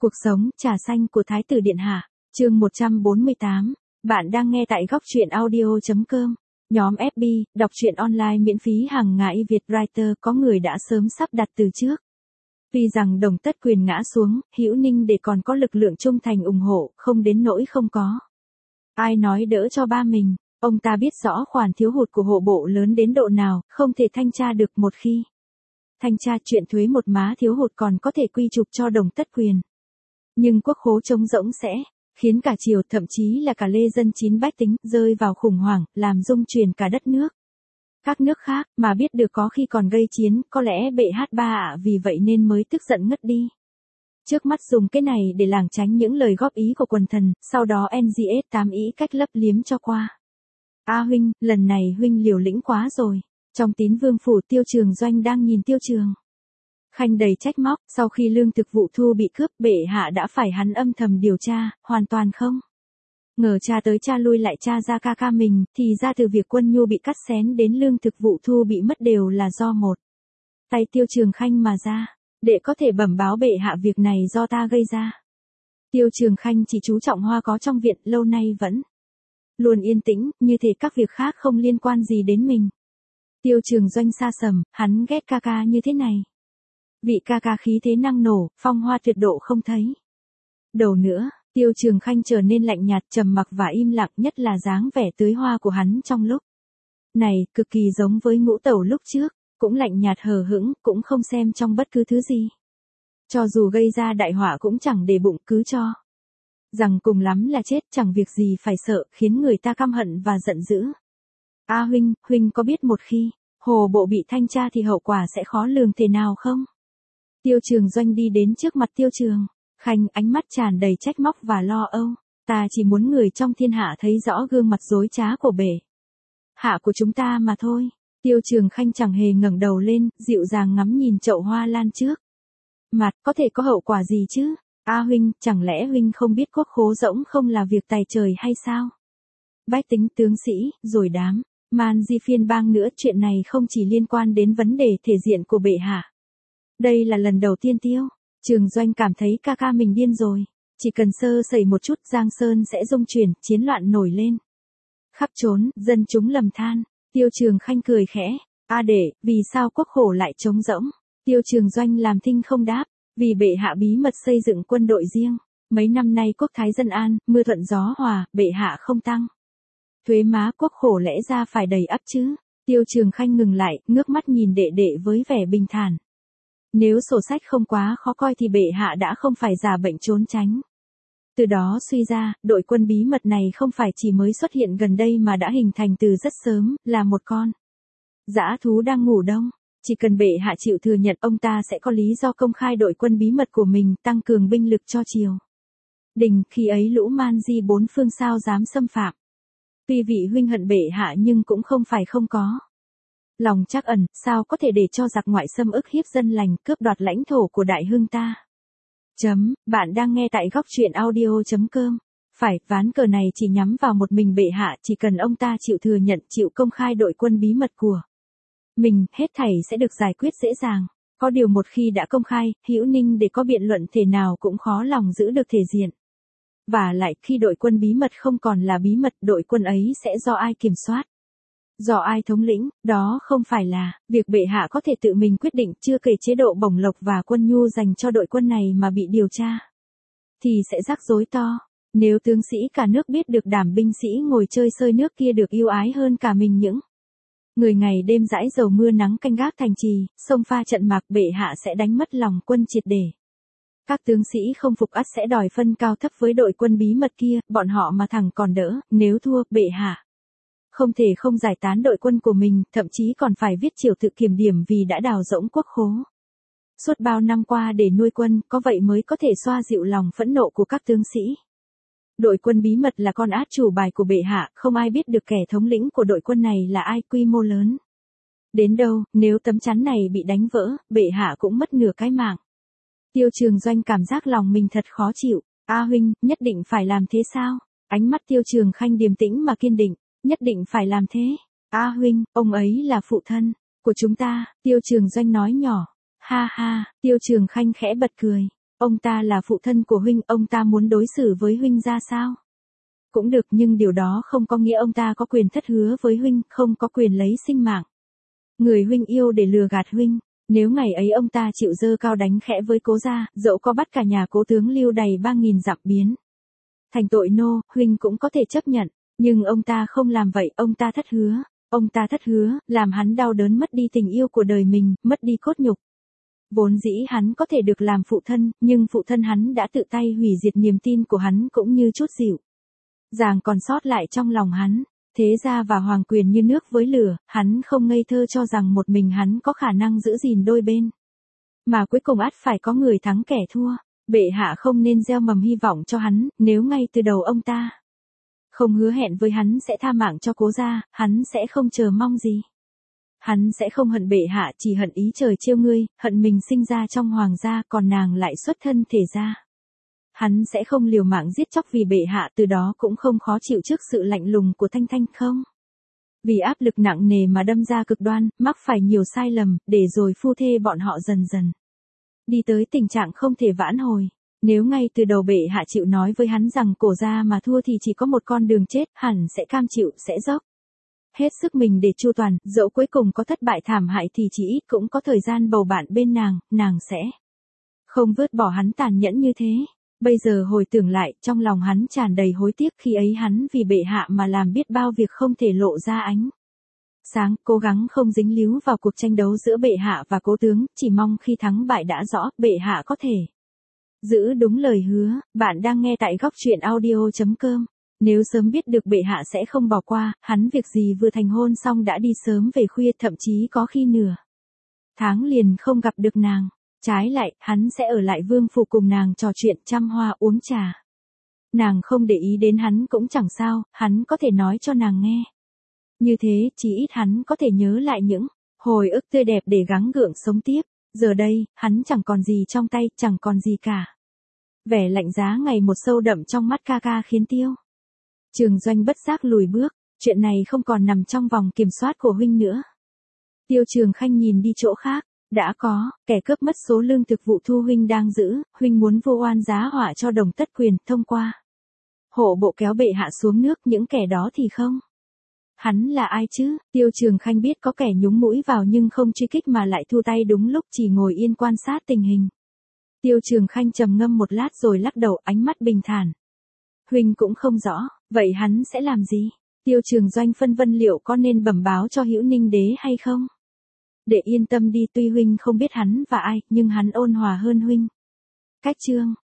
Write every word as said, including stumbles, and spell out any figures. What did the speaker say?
Cuộc sống, trà xanh của Thái tử Điện Hạ, chương một trăm bốn mươi tám. Bạn đang nghe tại góc truyện audio.com. Nhóm ép bê, đọc truyện online miễn phí hàng ngày Việt Writer có người đã sớm sắp đặt từ trước. Vì rằng Đồng Tất Quyền ngã xuống, Hữu Ninh để còn có lực lượng trung thành ủng hộ, không đến nỗi không có. Ai nói đỡ cho ba mình, ông ta biết rõ khoản thiếu hụt của hộ bộ lớn đến độ nào, không thể thanh tra được một khi. Thanh tra chuyện thuế một má thiếu hụt còn có thể quy chụp cho Đồng Tất Quyền. Nhưng quốc khố trống rỗng sẽ khiến cả triều, thậm chí là cả lê dân chín bách tính, rơi vào khủng hoảng, làm rung chuyển cả đất nước. Các nước khác, mà biết được có khi còn gây chiến, có lẽ bệ hát ba ạ vì vậy nên mới tức giận ngất đi. Trước mắt dùng cái này để lảng tránh những lời góp ý của quần thần, sau đó en giê ét tám ý cách lấp liếm cho qua. A huynh, lần này huynh liều lĩnh quá rồi. Trong Tín Vương phủ, Tiêu Trường Doanh đang nhìn Tiêu Trường Khanh đầy trách móc, sau khi lương thực vụ thu bị cướp, bệ hạ đã phải hắn âm thầm điều tra, hoàn toàn không ngờ tra tới tra lui lại tra ra ca ca mình, thì ra từ việc quân nhu bị cắt xén đến lương thực vụ thu bị mất đều là do một tay Tiêu Trường Khanh mà ra. Đệ có thể bẩm báo bệ hạ việc này do ta gây ra. Tiêu Trường Khanh chỉ chú trọng hoa có trong viện, lâu nay vẫn luôn yên tĩnh, như thể các việc khác không liên quan gì đến mình. Tiêu Trường Doanh xa sầm, hắn ghét ca ca như thế này. Vị ca ca khí thế năng nổ, phong hoa tuyệt độ không thấy đầu nữa. Tiêu Trường Khanh trở nên lạnh nhạt, trầm mặc và im lặng, nhất là dáng vẻ tưới hoa của hắn trong lúc này, cực kỳ giống với Ngũ Tẩu lúc trước, cũng lạnh nhạt hờ hững, cũng không xem trong bất cứ thứ gì. Cho dù gây ra đại họa cũng chẳng để bụng, cứ cho rằng cùng lắm là chết, chẳng việc gì phải sợ, khiến người ta căm hận và giận dữ. A huynh, huynh có biết một khi hồ bộ bị thanh tra thì hậu quả sẽ khó lường thế nào không? Tiêu Trường Doanh đi đến trước mặt Tiêu Trường Khanh, ánh mắt tràn đầy trách móc và lo âu. Ta chỉ muốn người trong thiên hạ thấy rõ gương mặt dối trá của bệ hạ của chúng ta mà thôi. Tiêu Trường Khanh chẳng hề ngẩng đầu lên, dịu dàng ngắm nhìn chậu hoa lan trước mặt, có thể có hậu quả gì chứ? A huynh, chẳng lẽ huynh không biết quốc khố rỗng không là việc tài trời hay sao? Bách tính, tướng sĩ, rồi đám man di phiên bang nữa, chuyện này không chỉ liên quan đến vấn đề thể diện của bệ hạ. Đây là lần đầu tiên Tiêu Trường Doanh cảm thấy ca ca mình điên rồi. Chỉ cần sơ sẩy một chút, Giang Sơn sẽ rung chuyển, chiến loạn nổi lên khắp trốn, dân chúng lầm than. Tiêu Trường Khanh cười khẽ. A đệ, vì sao quốc khố lại trống rỗng? Tiêu Trường Doanh làm thinh không đáp. Vì bệ hạ bí mật xây dựng quân đội riêng. Mấy năm nay quốc thái dân an, mưa thuận gió hòa, bệ hạ không tăng thuế má, quốc khố lẽ ra phải đầy ắp chứ. Tiêu Trường Khanh ngừng lại, ngước mắt nhìn đệ đệ với vẻ bình thản. Nếu sổ sách không quá khó coi thì bệ hạ đã không phải giả bệnh trốn tránh. Từ đó suy ra, đội quân bí mật này không phải chỉ mới xuất hiện gần đây mà đã hình thành từ rất sớm, là một con dã thú đang ngủ đông. Chỉ cần bệ hạ chịu thừa nhận, ông ta sẽ có lý do công khai đội quân bí mật của mình, tăng cường binh lực cho triều đình, khi ấy lũ man di bốn phương sao dám xâm phạm. Tuy vị huynh hận bệ hạ nhưng cũng không phải không có lòng trắc ẩn, sao có thể để cho giặc ngoại xâm ức hiếp dân lành, cướp đoạt lãnh thổ của đại hưng ta. Chấm, bạn đang nghe tại góc truyện audio.com. Phải, ván cờ này chỉ nhắm vào một mình bệ hạ, chỉ cần ông ta chịu thừa nhận, chịu công khai đội quân bí mật của mình, hết thảy sẽ được giải quyết dễ dàng. Có điều một khi đã công khai, Hữu Ninh để có biện luận thể nào cũng khó lòng giữ được thể diện. Và lại, khi đội quân bí mật không còn là bí mật, đội quân ấy sẽ do ai kiểm soát? Do ai thống lĩnh? Đó không phải là việc bệ hạ có thể tự mình quyết định, chưa kể chế độ bổng lộc và quân nhu dành cho đội quân này mà bị điều tra thì sẽ rắc rối to. Nếu tướng sĩ cả nước biết được đảm binh sĩ ngồi chơi sơi nước kia được ưu ái hơn cả mình, những người ngày đêm dãi dầu mưa nắng canh gác thành trì, sông pha trận mạc, bệ hạ sẽ đánh mất lòng quân triệt để. Các tướng sĩ không phục ắt sẽ đòi phân cao thấp với đội quân bí mật kia, bọn họ mà thẳng còn đỡ, nếu thua, bệ hạ không thể không giải tán đội quân của mình, thậm chí còn phải viết chiều tự kiểm điểm vì đã đào rỗng quốc khố suốt bao năm qua để nuôi quân, có vậy mới có thể xoa dịu lòng phẫn nộ của các tướng sĩ. Đội quân bí mật là con át chủ bài của bệ hạ, không ai biết được kẻ thống lĩnh của đội quân này là ai, quy mô lớn đến đâu, nếu tấm chắn này bị đánh vỡ, bệ hạ cũng mất nửa cái mạng. Tiêu Trường Doanh cảm giác lòng mình thật khó chịu. A huynh, nhất định phải làm thế sao? Ánh mắt Tiêu Trường Khanh điềm tĩnh mà kiên định. Nhất định phải làm thế. A huynh, ông ấy là phụ thân của chúng ta. Tiêu Trường Doanh nói nhỏ. Ha ha, Tiêu Trường Khanh khẽ bật cười. Ông ta là phụ thân của huynh, ông ta muốn đối xử với huynh ra sao? Cũng được, nhưng điều đó không có nghĩa ông ta có quyền thất hứa với huynh, không có quyền lấy sinh mạng người huynh yêu để lừa gạt huynh. Nếu ngày ấy ông ta chịu dơ cao đánh khẽ với Cố gia, dẫu có bắt cả nhà Cố tướng lưu đầy ba nghìn dặm biến thành tội nô, huynh cũng có thể chấp nhận. Nhưng ông ta không làm vậy, ông ta thất hứa. Ông ta thất hứa, làm hắn đau đớn, mất đi tình yêu của đời mình, mất đi cốt nhục. Vốn dĩ hắn có thể được làm phụ thân, nhưng phụ thân hắn đã tự tay hủy diệt niềm tin của hắn cũng như chút dịu dàng còn sót lại trong lòng hắn. Thế gia và hoàng quyền như nước với lửa, hắn không ngây thơ cho rằng một mình hắn có khả năng giữ gìn đôi bên. Mà cuối cùng ắt phải có người thắng kẻ thua. Bệ hạ không nên gieo mầm hy vọng cho hắn, nếu ngay từ đầu ông ta không hứa hẹn với hắn sẽ tha mạng cho Cố gia, hắn sẽ không chờ mong gì. Hắn sẽ không hận bệ hạ, chỉ hận ý trời trêu ngươi, hận mình sinh ra trong hoàng gia, còn nàng lại xuất thân thể gia. Hắn sẽ không liều mạng giết chóc vì bệ hạ, từ đó cũng không khó chịu trước sự lạnh lùng của Thanh Thanh không. Vì áp lực nặng nề mà đâm ra cực đoan, mắc phải nhiều sai lầm, để rồi phu thê bọn họ dần dần đi tới tình trạng không thể vãn hồi. Nếu ngay từ đầu bệ hạ chịu nói với hắn rằng Cổ gia mà thua thì chỉ có một con đường chết, hẳn sẽ cam chịu, sẽ dốc hết sức mình để chu toàn, dẫu cuối cùng có thất bại thảm hại thì chỉ ít cũng có thời gian bầu bạn bên nàng, nàng sẽ không vứt bỏ hắn tàn nhẫn như thế. Bây giờ hồi tưởng lại, trong lòng hắn tràn đầy hối tiếc, khi ấy hắn vì bệ hạ mà làm biết bao việc không thể lộ ra ánh sáng, cố gắng không dính líu vào cuộc tranh đấu giữa bệ hạ và Cố tướng, chỉ mong khi thắng bại đã rõ, bệ hạ có thể giữ đúng lời hứa. Bạn đang nghe tại góc truyện audio chấm com. Nếu sớm biết được bệ hạ sẽ không bỏ qua, hắn việc gì vừa thành hôn xong đã đi sớm về khuya, thậm chí có khi nửa tháng liền không gặp được nàng. Trái lại, hắn sẽ ở lại vương phủ cùng nàng trò chuyện, chăm hoa, uống trà. Nàng không để ý đến hắn cũng chẳng sao, hắn có thể nói cho nàng nghe. Như thế, chỉ ít hắn có thể nhớ lại những hồi ức tươi đẹp để gắng gượng sống tiếp. Giờ đây, hắn chẳng còn gì trong tay, chẳng còn gì cả. Vẻ lạnh giá ngày một sâu đậm trong mắt ca ca khiến Tiêu Trường Doanh bất giác lùi bước, chuyện này không còn nằm trong vòng kiểm soát của huynh nữa. Tiêu Trường Khanh nhìn đi chỗ khác, đã có kẻ cướp mất số lương thực vụ thu huynh đang giữ, huynh muốn vô oan giá họa cho Đồng Tất Quyền, thông qua hộ bộ kéo bệ hạ xuống nước, những kẻ đó thì không. Hắn là ai chứ? Tiêu Trường Khanh biết có kẻ nhúng mũi vào nhưng không truy kích mà lại thu tay đúng lúc, chỉ ngồi yên quan sát tình hình. Tiêu Trường Khanh trầm ngâm một lát rồi lắc đầu, ánh mắt bình thản. Huynh cũng không rõ, vậy hắn sẽ làm gì? Tiêu Trường Doanh phân vân liệu có nên bẩm báo cho Hữu Ninh đế hay không? Để yên tâm đi, tuy huynh không biết hắn và ai, nhưng hắn ôn hòa hơn huynh. Cách chương